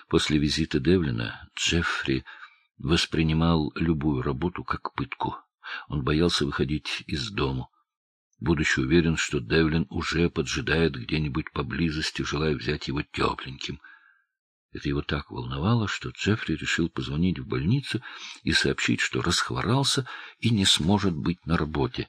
После визита Девлина Джеффри воспринимал любую работу как пытку. Он боялся выходить из дому, будучи уверен, что Девлин уже поджидает где-нибудь поблизости, желая взять его тепленьким. Это его так волновало, что Джеффри решил позвонить в больницу и сообщить, что расхворался и не сможет быть на работе.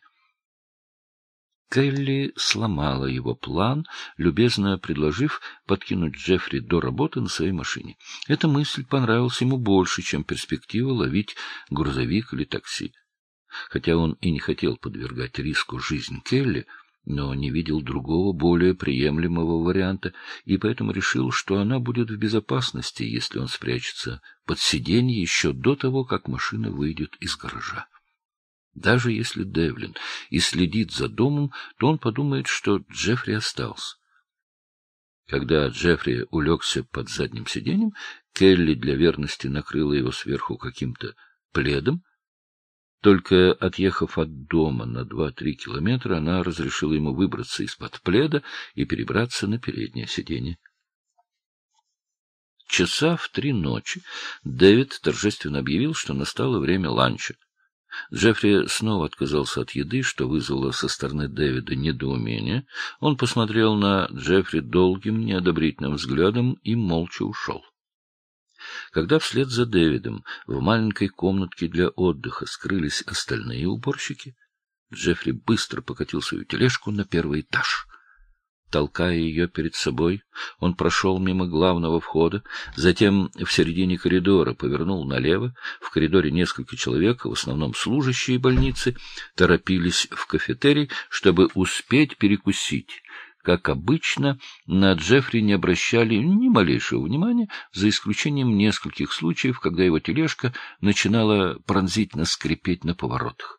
Келли сломала его план, любезно предложив подкинуть Джеффри до работы на своей машине. Эта мысль понравилась ему больше, чем перспектива ловить грузовик или такси. Хотя он и не хотел подвергать риску жизнь Келли, но не видел другого, более приемлемого варианта, и поэтому решил, что она будет в безопасности, если он спрячется под сиденье еще до того, как машина выйдет из гаража. Даже если Девлин и следит за домом, то он подумает, что Джеффри остался. Когда Джеффри улегся под задним сиденьем, Келли для верности накрыла его сверху каким-то пледом. Только отъехав от дома на 2-3 километра, она разрешила ему выбраться из-под пледа и перебраться на переднее сиденье. Часа в 3 ночи Дэвид торжественно объявил, что настало время ланча. Джеффри снова отказался от еды, что вызвало со стороны Дэвида недоумение. Он посмотрел на Джеффри долгим, неодобрительным взглядом и молча ушел. Когда вслед за Дэвидом в маленькой комнатке для отдыха скрылись остальные уборщики, Джеффри быстро покатил свою тележку на 1-й этаж. Толкая ее перед собой, он прошел мимо главного входа, затем в середине коридора повернул налево. В коридоре несколько человек, в основном служащие больницы, торопились в кафетерий, чтобы успеть перекусить. Как обычно, на Джеффри не обращали ни малейшего внимания, за исключением нескольких случаев, когда его тележка начинала пронзительно скрипеть на поворотах.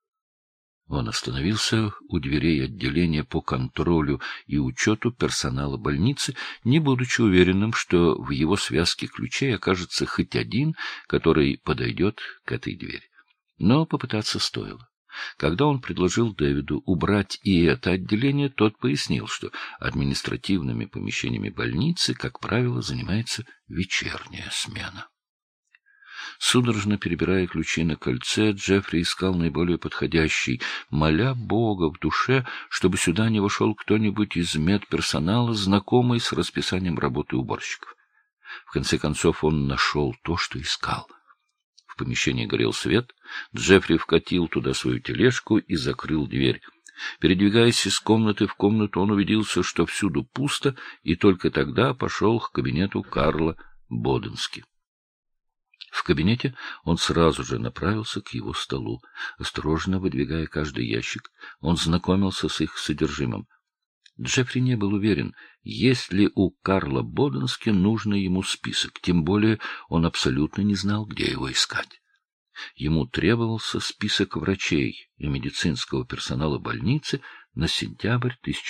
Он остановился у дверей отделения по контролю и учету персонала больницы, не будучи уверенным, что в его связке ключей окажется хоть один, который подойдет к этой двери. Но попытаться стоило. Когда он предложил Дэвиду убрать и это отделение, тот пояснил, что административными помещениями больницы, как правило, занимается вечерняя смена. Судорожно перебирая ключи на кольце, Джеффри искал наиболее подходящий, моля Бога в душе, чтобы сюда не вошел кто-нибудь из медперсонала, знакомый с расписанием работы уборщиков. В конце концов он нашел то, что искал. В помещении горел свет, Джеффри вкатил туда свою тележку и закрыл дверь. Передвигаясь из комнаты в комнату, он убедился, что всюду пусто, и только тогда пошел к кабинету Карла Боденски. В кабинете он сразу же направился к его столу. Осторожно выдвигая каждый ящик, он знакомился с их содержимым. Джеффри не был уверен, есть ли у Карла Боденски нужный ему список, тем более он абсолютно не знал, где его искать. Ему требовался список врачей и медицинского персонала больницы на сентябрь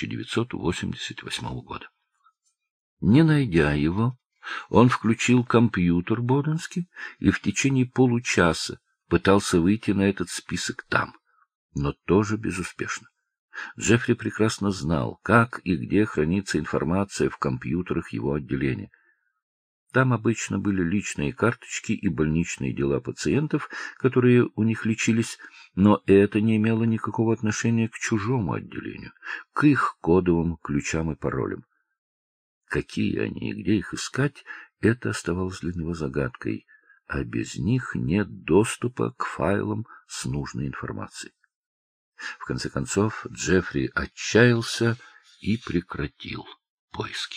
1988 года. Не найдя его, он включил компьютер Боденски и в течение получаса пытался выйти на этот список там, но тоже безуспешно. Джеффри прекрасно знал, как и где хранится информация в компьютерах его отделения. Там обычно были личные карточки и больничные дела пациентов, которые у них лечились, но это не имело никакого отношения к чужому отделению, к их кодовым ключам и паролям. Какие они и где их искать, это оставалось для него загадкой, а без них нет доступа к файлам с нужной информацией. В конце концов, Джеффри отчаялся и прекратил поиски.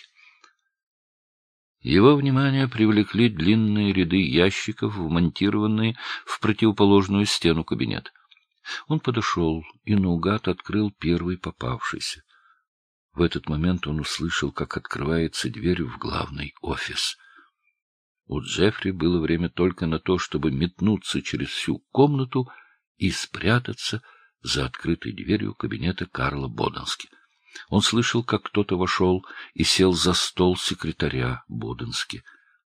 Его внимание привлекли длинные ряды ящиков, вмонтированные в противоположную стену кабинета. Он подошел и наугад открыл первый попавшийся. В этот момент он услышал, как открывается дверь в главный офис. У Джеффри было время только на то, чтобы метнуться через всю комнату и спрятаться за открытой дверью кабинета Карла Боденски. Он слышал, как кто-то вошел и сел за стол секретаря Боденски.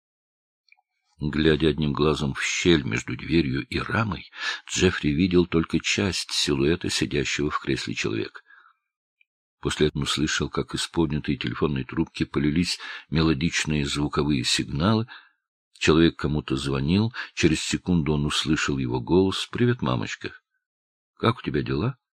Глядя одним глазом в щель между дверью и рамой, Джеффри видел только часть силуэта сидящего в кресле человека. После этого он услышал, как из поднятой телефонной трубки полились мелодичные звуковые сигналы. Человек кому-то звонил. Через секунду он услышал его голос. — Привет, мамочка. — Как у тебя дела?